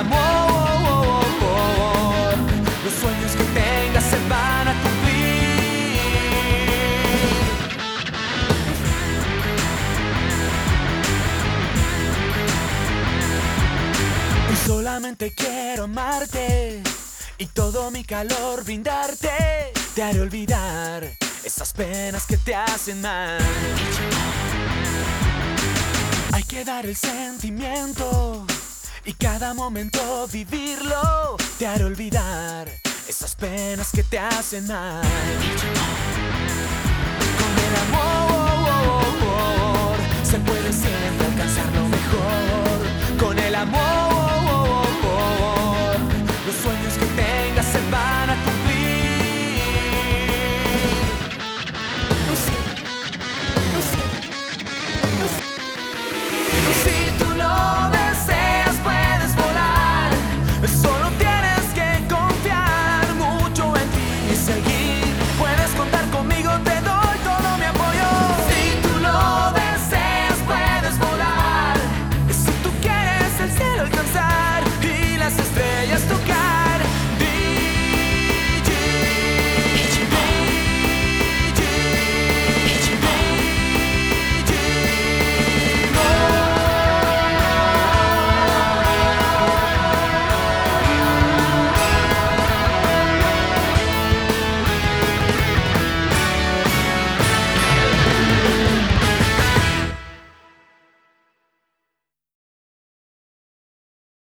amor. Los sueños que tengas se van a cumplir. Y solamente quiero amarte y todo mi calor brindarte. Te haré olvidar esas penas que te hacen mal. Hay que dar el sentimiento y cada momento vivirlo. Te haré olvidar esas penas que te hacen mal.